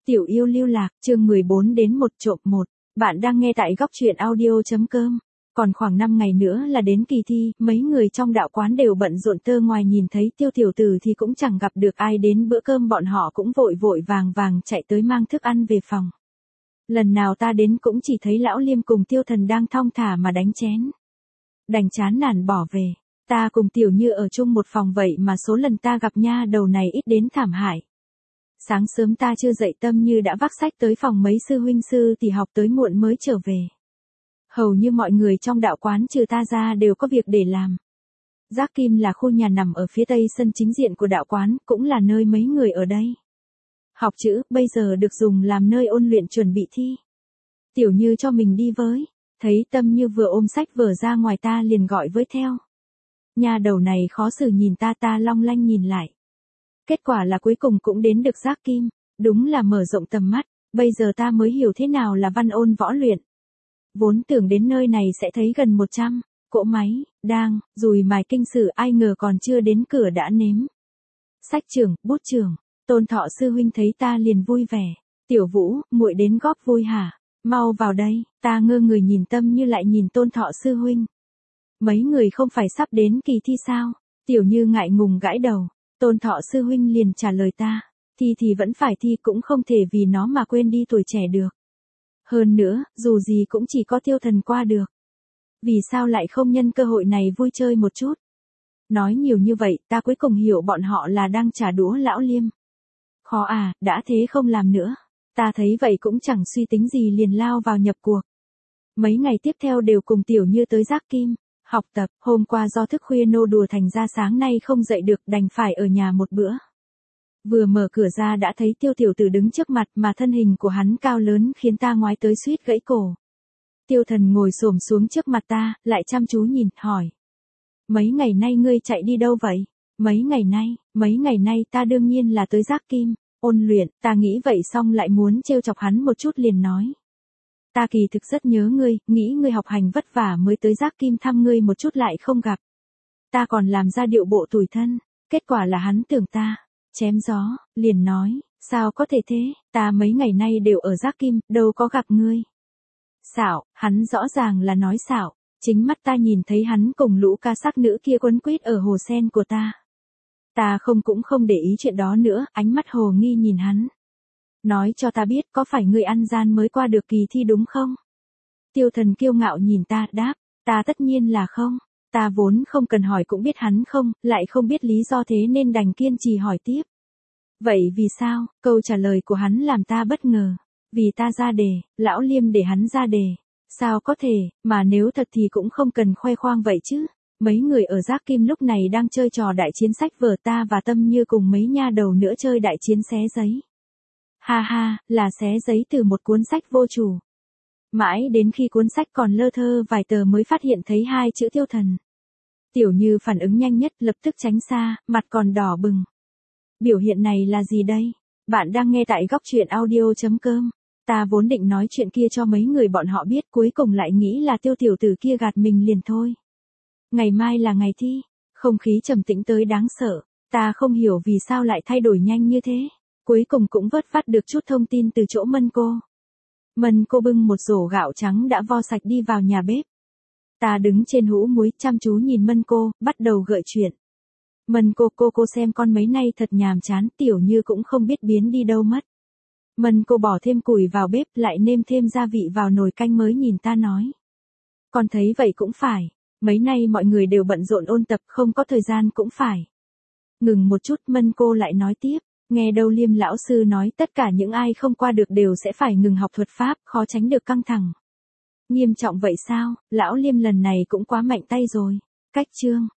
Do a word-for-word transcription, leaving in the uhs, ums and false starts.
Tiểu yêu lưu lạc, chương mười bốn đến một trộm một. Bạn đang nghe tại góc truyện audio.com. Còn khoảng năm ngày nữa là đến kỳ thi, mấy người trong đạo quán đều bận rộn tơ ngoài nhìn thấy Tiêu tiểu tử thì cũng chẳng gặp được ai đến bữa cơm, bọn họ cũng vội vội vàng vàng chạy tới mang thức ăn về phòng. Lần nào ta đến cũng chỉ thấy lão Liêm cùng Tiêu Thần đang thong thả mà đánh chén. Đành chán nản bỏ về. Ta cùng Tiểu Như ở chung một phòng vậy mà số lần ta gặp nha đầu này ít đến thảm hại. Sáng sớm ta chưa dậy Tâm Như đã vác sách tới phòng mấy sư huynh sư tỷ học tới muộn mới trở về. Hầu như mọi người trong đạo quán trừ ta ra đều có việc để làm. Giác Kim là khu nhà nằm ở phía tây sân chính diện của đạo quán, cũng là nơi mấy người ở đây học chữ, bây giờ được dùng làm nơi ôn luyện chuẩn bị thi. Tiểu Như cho mình đi với, thấy Tâm Như vừa ôm sách vở ra ngoài ta liền gọi với theo. Nhà đầu này khó xử nhìn ta, ta long lanh nhìn lại. Kết quả là cuối cùng cũng đến được Giác Kim, đúng là mở rộng tầm mắt, bây giờ ta mới hiểu thế nào là văn ôn võ luyện. Vốn tưởng đến nơi này sẽ thấy gần một trăm cỗ máy, đang, dùi mài kinh sử, ai ngờ còn chưa đến cửa đã nếm. Sách trưởng, bút trưởng, Tôn Thọ sư huynh thấy ta liền vui vẻ. Tiểu Vũ, muội đến góp vui hả? Mau vào đây, ta ngơ người nhìn Tâm Như lại nhìn Tôn Thọ sư huynh. Mấy người không phải sắp đến kỳ thi sao? Tiểu Như ngại ngùng gãi đầu. Tôn Thọ sư huynh liền trả lời ta, thi thì vẫn phải thi, cũng không thể vì nó mà quên đi tuổi trẻ được. Hơn nữa, dù gì cũng chỉ có Tiêu Thần qua được. Vì sao lại không nhân cơ hội này vui chơi một chút? Nói nhiều như vậy, ta cuối cùng hiểu bọn họ là đang trả đũa lão Liêm. Khó à, đã thế không làm nữa. Ta thấy vậy cũng chẳng suy tính gì liền lao vào nhập cuộc. Mấy ngày tiếp theo đều cùng Tiểu Như tới Giác Kim học tập, hôm qua do thức khuya nô đùa thành ra sáng nay không dậy được, đành phải ở nhà một bữa. Vừa mở cửa ra đã thấy Tiêu tiểu tử đứng trước mặt, mà thân hình của hắn cao lớn khiến ta ngoái tới suýt gãy cổ. Tiêu Thần ngồi xổm xuống trước mặt ta, lại chăm chú nhìn, hỏi. Mấy ngày nay ngươi chạy đi đâu vậy? Mấy ngày nay, mấy ngày nay ta đương nhiên là tới Giác Kim ôn luyện, ta nghĩ vậy xong lại muốn trêu chọc hắn một chút liền nói. Ta kỳ thực rất nhớ ngươi, nghĩ ngươi học hành vất vả mới tới Giác Kim thăm ngươi một chút lại không gặp. Ta còn làm ra điệu bộ tủi thân, kết quả là hắn tưởng ta chém gió, liền nói, sao có thể thế, ta mấy ngày nay đều ở Giác Kim, đâu có gặp ngươi. Xạo, hắn rõ ràng là nói xạo, chính mắt ta nhìn thấy hắn cùng lũ ca sắc nữ kia quấn quýt ở hồ sen của ta. Ta không cũng không để ý chuyện đó nữa, ánh mắt hồ nghi nhìn hắn. Nói cho ta biết, có phải ngươi ăn gian mới qua được kỳ thi đúng không? Tiêu Thần kiêu ngạo nhìn ta, đáp, ta tất nhiên là không. Ta vốn không cần hỏi cũng biết hắn không, lại không biết lý do thế nên đành kiên trì hỏi tiếp. Vậy vì sao? Câu trả lời của hắn làm ta bất ngờ. Vì ta ra đề, lão Liêm để hắn ra đề. Sao có thể, mà nếu thật thì cũng không cần khoe khoang vậy chứ. Mấy người ở Giác Kim lúc này đang chơi trò đại chiến sách vở, ta và Tâm Như cùng mấy nha đầu nữa chơi đại chiến xé giấy. Ha ha, là xé giấy từ một cuốn sách vô chủ. Mãi đến khi cuốn sách còn lơ thơ vài tờ mới phát hiện thấy hai chữ Tiêu Thần. Tiểu Như phản ứng nhanh nhất, lập tức tránh xa, mặt còn đỏ bừng. Biểu hiện này là gì đây? Bạn đang nghe tại góc truyện audio.com. Ta vốn định nói chuyện kia cho mấy người bọn họ biết, cuối cùng lại nghĩ là Tiêu tiểu tử kia gạt mình liền thôi. Ngày mai là ngày thi, không khí trầm tĩnh tới đáng sợ, ta không hiểu vì sao lại thay đổi nhanh như thế. Cuối cùng cũng vớt vát được chút thông tin từ chỗ Mân cô. Mân cô bưng một rổ gạo trắng đã vo sạch đi vào nhà bếp. Ta đứng trên hũ muối chăm chú nhìn Mân cô, bắt đầu gợi chuyện. Mân cô, cô cô xem con mấy nay thật nhàm chán, Tiểu Như cũng không biết biến đi đâu mất. Mân cô bỏ thêm củi vào bếp, lại nêm thêm gia vị vào nồi canh mới nhìn ta nói. Con thấy vậy cũng phải, mấy nay mọi người đều bận rộn ôn tập, không có thời gian cũng phải. Ngừng một chút, Mân cô lại nói tiếp. Nghe đâu Liêm lão sư nói tất cả những ai không qua được đều sẽ phải ngừng học thuật pháp, khó tránh được căng thẳng. Nghiêm trọng vậy sao? Lão Liêm lần này cũng quá mạnh tay rồi. Cách chương.